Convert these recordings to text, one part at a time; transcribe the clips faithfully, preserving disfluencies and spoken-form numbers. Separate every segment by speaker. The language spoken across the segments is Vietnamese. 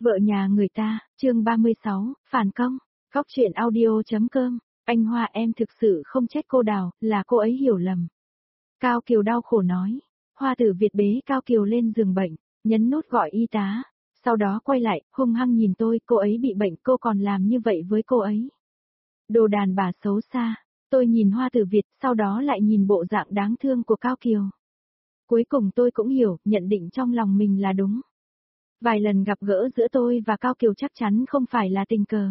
Speaker 1: Vợ nhà người ta, chương ba mươi sáu, phản công, góc truyện audio.com, anh Hoa em thực sự không trách cô Đào, là cô ấy hiểu lầm. Cao Kiều đau khổ nói, Hoa Tử Việt bế Cao Kiều lên giường bệnh, nhấn nút gọi y tá, sau đó quay lại, hung hăng nhìn tôi, cô ấy bị bệnh, cô còn làm như vậy với cô ấy. Đồ đàn bà xấu xa, tôi nhìn Hoa Tử Việt, sau đó lại nhìn bộ dạng đáng thương của Cao Kiều. Cuối cùng tôi cũng hiểu, nhận định trong lòng mình là đúng. Vài lần gặp gỡ giữa tôi và Cao Kiều chắc chắn không phải là tình cờ.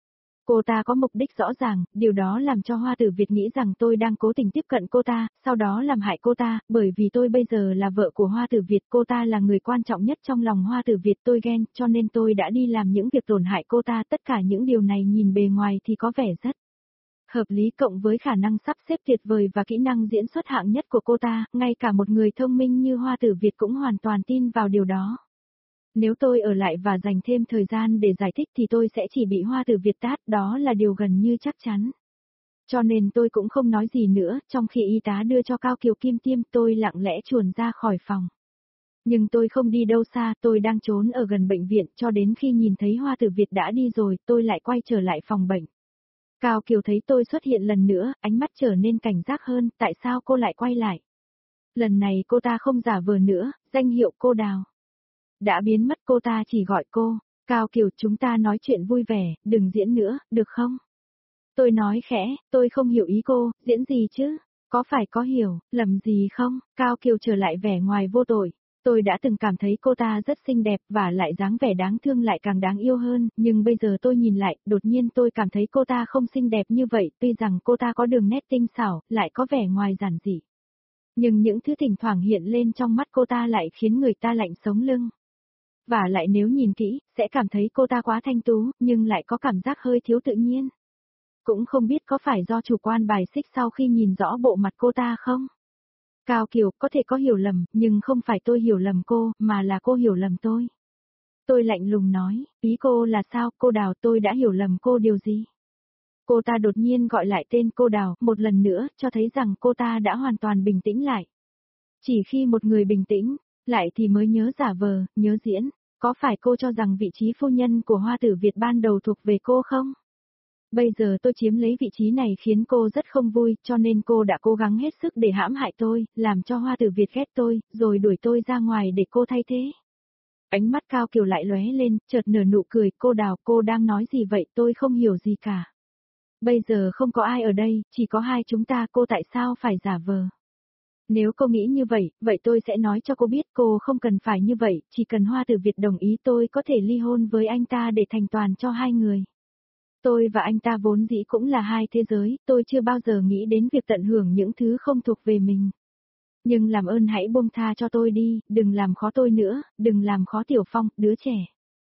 Speaker 1: Cô ta có mục đích rõ ràng, điều đó làm cho Hoa Tử Việt nghĩ rằng tôi đang cố tình tiếp cận cô ta, sau đó làm hại cô ta, bởi vì tôi bây giờ là vợ của Hoa Tử Việt, cô ta là người quan trọng nhất trong lòng Hoa Tử Việt, tôi ghen, cho nên tôi đã đi làm những việc tổn hại cô ta, tất cả những điều này nhìn bề ngoài thì có vẻ rất hợp lý, cộng với khả năng sắp xếp tuyệt vời và kỹ năng diễn xuất hạng nhất của cô ta, ngay cả một người thông minh như Hoa Tử Việt cũng hoàn toàn tin vào điều đó. Nếu tôi ở lại và dành thêm thời gian để giải thích thì tôi sẽ chỉ bị Hoa Tử Việt tát, đó là điều gần như chắc chắn. Cho nên tôi cũng không nói gì nữa, trong khi y tá đưa cho Cao Kiều kim tiêm, tôi lặng lẽ chuồn ra khỏi phòng. Nhưng tôi không đi đâu xa, tôi đang trốn ở gần bệnh viện, cho đến khi nhìn thấy Hoa Tử Việt đã đi rồi, tôi lại quay trở lại phòng bệnh. Cao Kiều thấy tôi xuất hiện lần nữa, ánh mắt trở nên cảnh giác hơn, tại sao cô lại quay lại? Lần này cô ta không giả vờ nữa, danh hiệu cô Đào đã biến mất, cô ta chỉ gọi cô, Cao Kiều, chúng ta nói chuyện vui vẻ, đừng diễn nữa, được không? Tôi nói khẽ, tôi không hiểu ý cô, diễn gì chứ? Có phải có hiểu, lầm gì không? Cao Kiều trở lại vẻ ngoài vô tội. Tôi đã từng cảm thấy cô ta rất xinh đẹp và lại dáng vẻ đáng thương lại càng đáng yêu hơn, nhưng bây giờ tôi nhìn lại, đột nhiên tôi cảm thấy cô ta không xinh đẹp như vậy, tuy rằng cô ta có đường nét tinh xảo, lại có vẻ ngoài giản dị. Nhưng những thứ thỉnh thoảng hiện lên trong mắt cô ta lại khiến người ta lạnh sống lưng. Và lại nếu nhìn kỹ, sẽ cảm thấy cô ta quá thanh tú, nhưng lại có cảm giác hơi thiếu tự nhiên. Cũng không biết có phải do chủ quan bài xích sau khi nhìn rõ bộ mặt cô ta không? Cao Kiều, có thể có hiểu lầm, nhưng không phải tôi hiểu lầm cô, mà là cô hiểu lầm tôi. Tôi lạnh lùng nói, ý cô là sao, cô Đào, tôi đã hiểu lầm cô điều gì? Cô ta đột nhiên gọi lại tên cô Đào, một lần nữa, cho thấy rằng cô ta đã hoàn toàn bình tĩnh lại. Chỉ khi một người bình tĩnh lại thì mới nhớ giả vờ, nhớ diễn. Có phải cô cho rằng vị trí phu nhân của Hoa Tử Việt ban đầu thuộc về cô không? Bây giờ tôi chiếm lấy vị trí này khiến cô rất không vui, cho nên cô đã cố gắng hết sức để hãm hại tôi, làm cho Hoa Tử Việt ghét tôi, rồi đuổi tôi ra ngoài để cô thay thế. Ánh mắt Cao Kiều lại lóe lên, chợt nở nụ cười, cô Đào, cô đang nói gì vậy, tôi không hiểu gì cả. Bây giờ không có ai ở đây, chỉ có hai chúng ta, cô tại sao phải giả vờ? Nếu cô nghĩ như vậy, vậy tôi sẽ nói cho cô biết cô không cần phải như vậy, chỉ cần Hoa Tử Việt đồng ý tôi có thể ly hôn với anh ta để thành toàn cho hai người. Tôi và anh ta vốn dĩ cũng là hai thế giới, tôi chưa bao giờ nghĩ đến việc tận hưởng những thứ không thuộc về mình. Nhưng làm ơn hãy buông tha cho tôi đi, đừng làm khó tôi nữa, đừng làm khó Tiểu Phong, đứa trẻ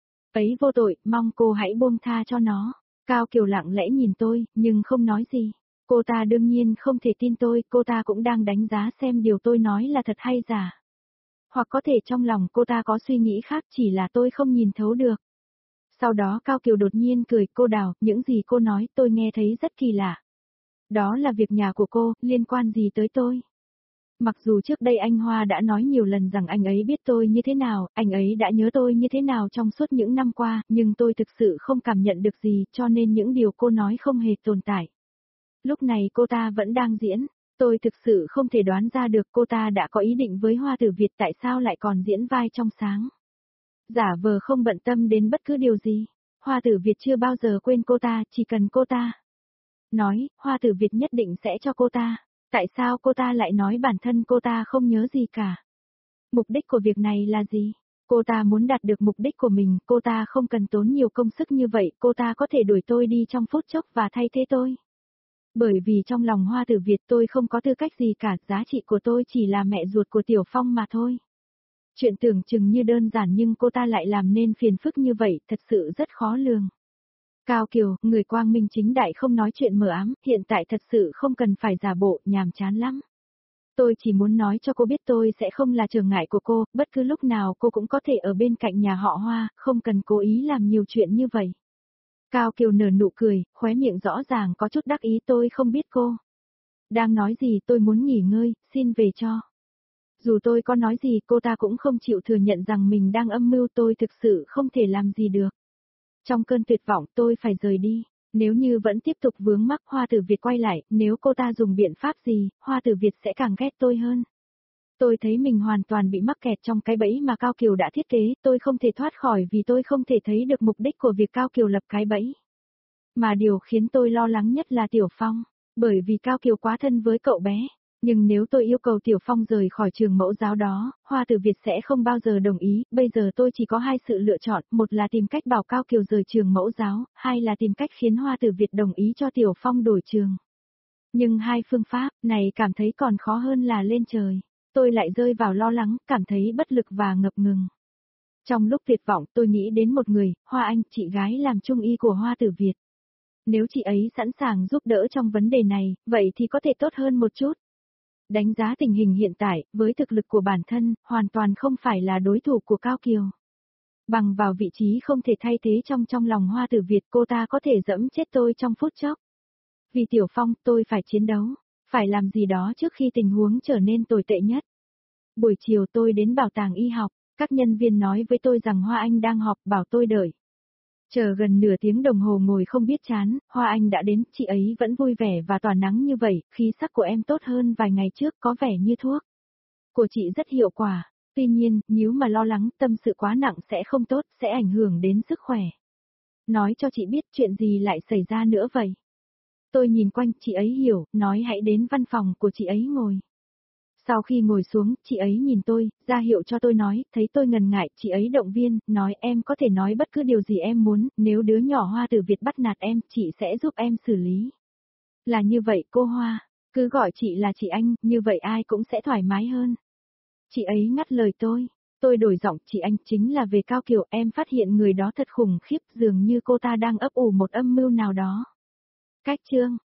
Speaker 1: ấy vô tội, mong cô hãy buông tha cho nó. Cao Kiều lặng lẽ nhìn tôi, nhưng không nói gì. Cô ta đương nhiên không thể tin tôi, cô ta cũng đang đánh giá xem điều tôi nói là thật hay giả. Hoặc có thể trong lòng cô ta có suy nghĩ khác, chỉ là tôi không nhìn thấu được. Sau đó Cao Kiều đột nhiên cười, cô Đào, những gì cô nói tôi nghe thấy rất kỳ lạ. Đó là việc nhà của cô, liên quan gì tới tôi? Mặc dù trước đây anh Hoa đã nói nhiều lần rằng anh ấy biết tôi như thế nào, anh ấy đã nhớ tôi như thế nào trong suốt những năm qua, nhưng tôi thực sự không cảm nhận được gì, cho nên những điều cô nói không hề tồn tại. Lúc này cô ta vẫn đang diễn, tôi thực sự không thể đoán ra được cô ta đã có ý định với Hoa Tử Việt, tại sao lại còn diễn vai trong sáng. Giả vờ không bận tâm đến bất cứ điều gì. Hoa Tử Việt chưa bao giờ quên cô ta, chỉ cần cô ta nói, Hoa Tử Việt nhất định sẽ cho cô ta. Tại sao cô ta lại nói bản thân cô ta không nhớ gì cả? Mục đích của việc này là gì? Cô ta muốn đạt được mục đích của mình, cô ta không cần tốn nhiều công sức như vậy, cô ta có thể đuổi tôi đi trong phút chốc và thay thế tôi. Bởi vì trong lòng Hoa Tử Việt tôi không có tư cách gì cả, giá trị của tôi chỉ là mẹ ruột của Tiểu Phong mà thôi. Chuyện tưởng chừng như đơn giản nhưng cô ta lại làm nên phiền phức như vậy, thật sự rất khó lường. Cao Kiều, người quang minh chính đại không nói chuyện mờ ám, hiện tại thật sự không cần phải giả bộ, nhàm chán lắm. Tôi chỉ muốn nói cho cô biết tôi sẽ không là trở ngại của cô, bất cứ lúc nào cô cũng có thể ở bên cạnh nhà họ Hoa, không cần cố ý làm nhiều chuyện như vậy. Cao Kiều nở nụ cười, khóe miệng rõ ràng có chút đắc ý, tôi không biết cô đang nói gì, tôi muốn nghỉ ngơi, xin về cho. Dù tôi có nói gì cô ta cũng không chịu thừa nhận rằng mình đang âm mưu, tôi thực sự không thể làm gì được. Trong cơn tuyệt vọng tôi phải rời đi. Nếu như vẫn tiếp tục vướng mắc Hoa Tử Việt quay lại, nếu cô ta dùng biện pháp gì, Hoa Tử Việt sẽ càng ghét tôi hơn. Tôi thấy mình hoàn toàn bị mắc kẹt trong cái bẫy mà Cao Kiều đã thiết kế, tôi không thể thoát khỏi vì tôi không thể thấy được mục đích của việc Cao Kiều lập cái bẫy. Mà điều khiến tôi lo lắng nhất là Tiểu Phong, bởi vì Cao Kiều quá thân với cậu bé. Nhưng nếu tôi yêu cầu Tiểu Phong rời khỏi trường mẫu giáo đó, Hoa Tử Việt sẽ không bao giờ đồng ý, bây giờ tôi chỉ có hai sự lựa chọn, một là tìm cách bảo Cao Kiều rời trường mẫu giáo, hai là tìm cách khiến Hoa Tử Việt đồng ý cho Tiểu Phong đổi trường. Nhưng hai phương pháp này cảm thấy còn khó hơn là lên trời. Tôi lại rơi vào lo lắng, cảm thấy bất lực và ngập ngừng. Trong lúc tuyệt vọng tôi nghĩ đến một người, Hoa Anh, chị gái làm trung y của Hoa Tử Việt. Nếu chị ấy sẵn sàng giúp đỡ trong vấn đề này, vậy thì có thể tốt hơn một chút. Đánh giá tình hình hiện tại, với thực lực của bản thân, hoàn toàn không phải là đối thủ của Cao Kiều. Bằng vào vị trí không thể thay thế trong trong lòng Hoa Tử Việt, cô ta có thể dẫm chết tôi trong phút chốc. Vì Tiểu Phong, tôi phải chiến đấu, phải làm gì đó trước khi tình huống trở nên tồi tệ nhất. Buổi chiều tôi đến bảo tàng y học, các nhân viên nói với tôi rằng Hoa Anh đang họp, bảo tôi đợi. Chờ gần nửa tiếng đồng hồ ngồi không biết chán, Hoa Anh đã đến, chị ấy vẫn vui vẻ và tỏa nắng như vậy, khí sắc của em tốt hơn vài ngày trước, có vẻ như thuốc của chị rất hiệu quả. Tuy nhiên, nếu mà lo lắng, tâm sự quá nặng sẽ không tốt, sẽ ảnh hưởng đến sức khỏe. Nói cho chị biết chuyện gì lại xảy ra nữa vậy. Tôi nhìn quanh, chị ấy hiểu, nói hãy đến văn phòng của chị ấy ngồi. Sau khi ngồi xuống, chị ấy nhìn tôi, ra hiệu cho tôi nói, thấy tôi ngần ngại, chị ấy động viên, nói em có thể nói bất cứ điều gì em muốn, nếu đứa nhỏ Hoa Tử Việt bắt nạt em, chị sẽ giúp em xử lý. Là như vậy cô Hoa, cứ gọi chị là chị Anh, như vậy ai cũng sẽ thoải mái hơn. Chị ấy ngắt lời tôi, tôi đổi giọng, chị Anh chính là về Cao Kiều, em phát hiện người đó thật khủng khiếp, dường như cô ta đang ấp ủ một âm mưu nào đó. Cách chương